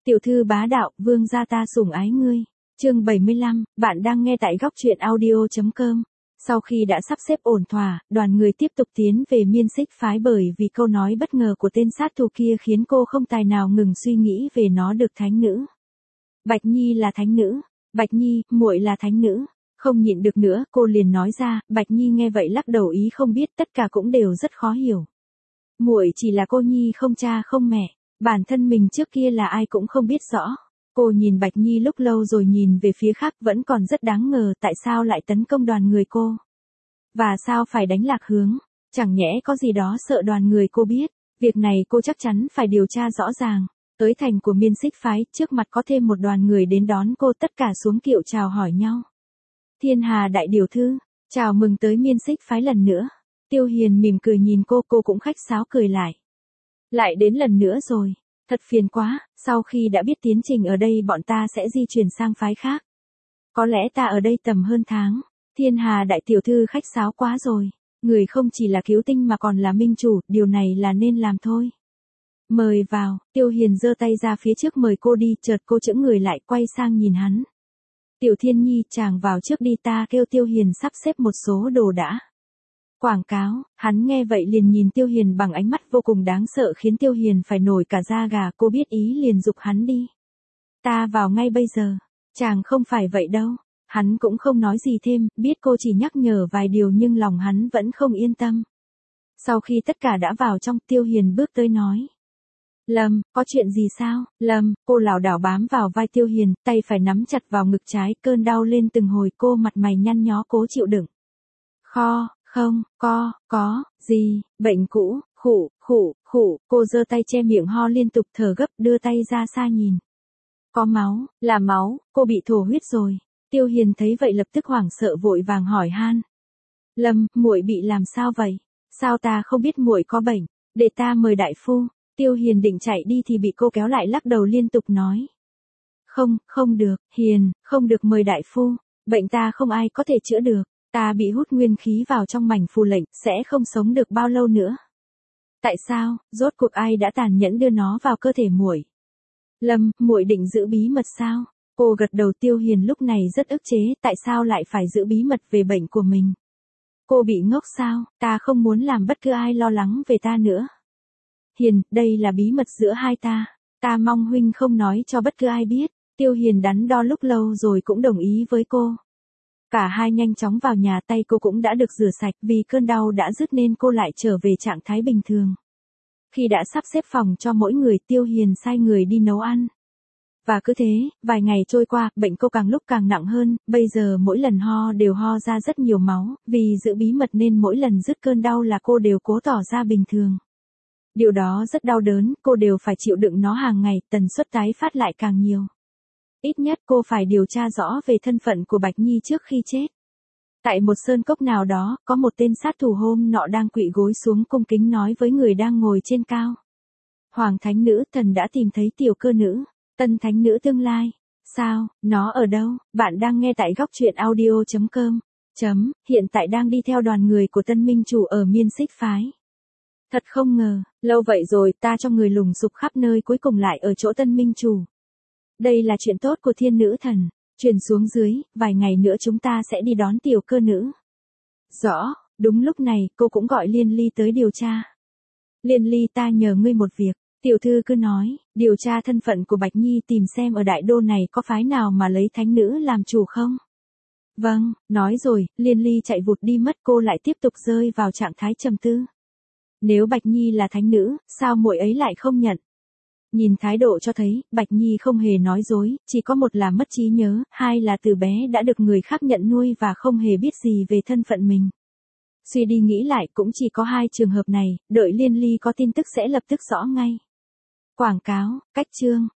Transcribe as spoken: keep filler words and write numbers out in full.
Tiểu thư bá đạo, vương gia ta sủng ái ngươi. Chương bảy mươi lăm, bạn đang nghe tại góc truyện audio chấm com. Sau khi đã sắp xếp ổn thỏa, đoàn người tiếp tục tiến về Miên Xích phái bởi vì câu nói bất ngờ của tên sát thủ kia khiến cô không tài nào ngừng suy nghĩ về nó được thánh nữ. Bạch Nhi là thánh nữ. Bạch Nhi, muội là thánh nữ. Không nhịn được nữa, cô liền nói ra. Bạch Nhi nghe vậy lắc đầu ý không biết, tất cả cũng đều rất khó hiểu. Muội chỉ là cô nhi không cha không mẹ, bản thân mình trước kia là ai cũng không biết rõ. Cô nhìn Bạch Nhi lúc lâu rồi nhìn về phía khác vẫn còn rất đáng ngờ tại sao lại tấn công đoàn người cô. Và sao phải đánh lạc hướng, chẳng nhẽ có gì đó sợ đoàn người cô biết, việc này cô chắc chắn phải điều tra rõ ràng. Tới thành của Miên Xích phái, trước mặt có thêm một đoàn người đến đón cô, tất cả xuống kiệu chào hỏi nhau. Thiên Hà đại điều thư, chào mừng tới Miên Xích phái lần nữa. Tiêu Hiền mỉm cười nhìn cô, cô cũng khách sáo cười lại. Lại đến lần nữa rồi, thật phiền quá, sau khi đã biết tiến trình ở đây bọn ta sẽ di chuyển sang phái khác. Có lẽ ta ở đây tầm hơn tháng. Thiên Hà đại tiểu thư khách sáo quá rồi, người không chỉ là cứu tinh mà còn là minh chủ, điều này là nên làm thôi. Mời vào, Tiêu Hiền giơ tay ra phía trước mời cô đi, chợt cô chững người lại quay sang nhìn hắn. Tiểu Thiên Nhi, chàng vào trước đi, ta kêu Tiêu Hiền sắp xếp một số đồ đã. Quảng cáo, hắn nghe vậy liền nhìn Tiêu Hiền bằng ánh mắt vô cùng đáng sợ khiến Tiêu Hiền phải nổi cả da gà, cô biết ý liền giục hắn đi. Ta vào ngay bây giờ, chàng không phải vậy đâu. Hắn cũng không nói gì thêm, biết cô chỉ nhắc nhở vài điều nhưng lòng hắn vẫn không yên tâm. Sau khi tất cả đã vào trong, Tiêu Hiền bước tới nói. Lâm, có chuyện gì sao? Lâm, cô lảo đảo bám vào vai Tiêu Hiền, tay phải nắm chặt vào ngực trái, cơn đau lên từng hồi, cô mặt mày nhăn nhó cố chịu đựng. Kho, không, có, có, gì, bệnh cũ, khụ, khụ, khụ, cô giơ tay che miệng ho liên tục thở gấp, đưa tay ra xa nhìn. Có máu, là máu, cô bị thổ huyết rồi. Tiêu Hiền thấy vậy lập tức hoảng sợ vội vàng hỏi han. Lâm, muội bị làm sao vậy? Sao ta không biết muội có bệnh? Để ta mời đại phu. Tiêu Hiền định chạy đi thì bị cô kéo lại lắc đầu liên tục nói. Không, không được, Hiền, không được mời đại phu. Bệnh ta không ai có thể chữa được. Ta bị hút nguyên khí vào trong mảnh phù lệnh, sẽ không sống được bao lâu nữa. Tại sao, rốt cuộc ai đã tàn nhẫn đưa nó vào cơ thể muội? Lâm, muội định giữ bí mật sao? Cô gật đầu. Tiêu Hiền lúc này rất ức chế, tại sao lại phải giữ bí mật về bệnh của mình? Cô bị ngốc sao? Ta không muốn làm bất cứ ai lo lắng về ta nữa. Hiền, đây là bí mật giữa hai ta. Ta mong huynh không nói cho bất cứ ai biết. Tiêu Hiền đắn đo lúc lâu rồi cũng đồng ý với cô. Cả hai nhanh chóng vào nhà, tay cô cũng đã được rửa sạch vì cơn đau đã dứt nên cô lại trở về trạng thái bình thường. Khi đã sắp xếp phòng cho mỗi người, Tiêu Hiền sai người đi nấu ăn. Và cứ thế, vài ngày trôi qua, bệnh cô càng lúc càng nặng hơn, bây giờ mỗi lần ho đều ho ra rất nhiều máu, vì giữ bí mật nên mỗi lần dứt cơn đau là cô đều cố tỏ ra bình thường. Điều đó rất đau đớn, cô đều phải chịu đựng nó hàng ngày, tần suất tái phát lại càng nhiều. Ít nhất cô phải điều tra rõ về thân phận của Bạch Nhi trước khi chết. Tại một sơn cốc nào đó, có một tên sát thủ hôm nọ đang quỵ gối xuống cung kính nói với người đang ngồi trên cao. Hoàng thánh nữ, thần đã tìm thấy tiểu cơ nữ, tân thánh nữ tương lai. Sao, nó ở đâu? Bạn đang nghe tại góc truyện audio chấm com. Chấm, hiện tại đang đi theo đoàn người của tân minh chủ ở Miên Xích phái. Thật không ngờ, lâu vậy rồi ta cho người lùng sục khắp nơi cuối cùng lại ở chỗ tân minh chủ. Đây là chuyện tốt của thiên nữ thần. Truyền xuống dưới, vài ngày nữa chúng ta sẽ đi đón tiểu cơ nữ. Rõ, đúng lúc này, cô cũng gọi Liên Ly tới điều tra. Liên Ly, ta nhờ ngươi một việc. Tiểu thư cứ nói, điều tra thân phận của Bạch Nhi, tìm xem ở đại đô này có phái nào mà lấy thánh nữ làm chủ không? Vâng, nói rồi, Liên Ly chạy vụt đi mất, cô lại tiếp tục rơi vào trạng thái trầm tư. Nếu Bạch Nhi là thánh nữ, sao muội ấy lại không nhận? Nhìn thái độ cho thấy, Bạch Nhi không hề nói dối, chỉ có một là mất trí nhớ, hai là từ bé đã được người khác nhận nuôi và không hề biết gì về thân phận mình. Suy đi nghĩ lại cũng chỉ có hai trường hợp này, đợi Liên Ly có tin tức sẽ lập tức rõ ngay. Quảng cáo, cách chương.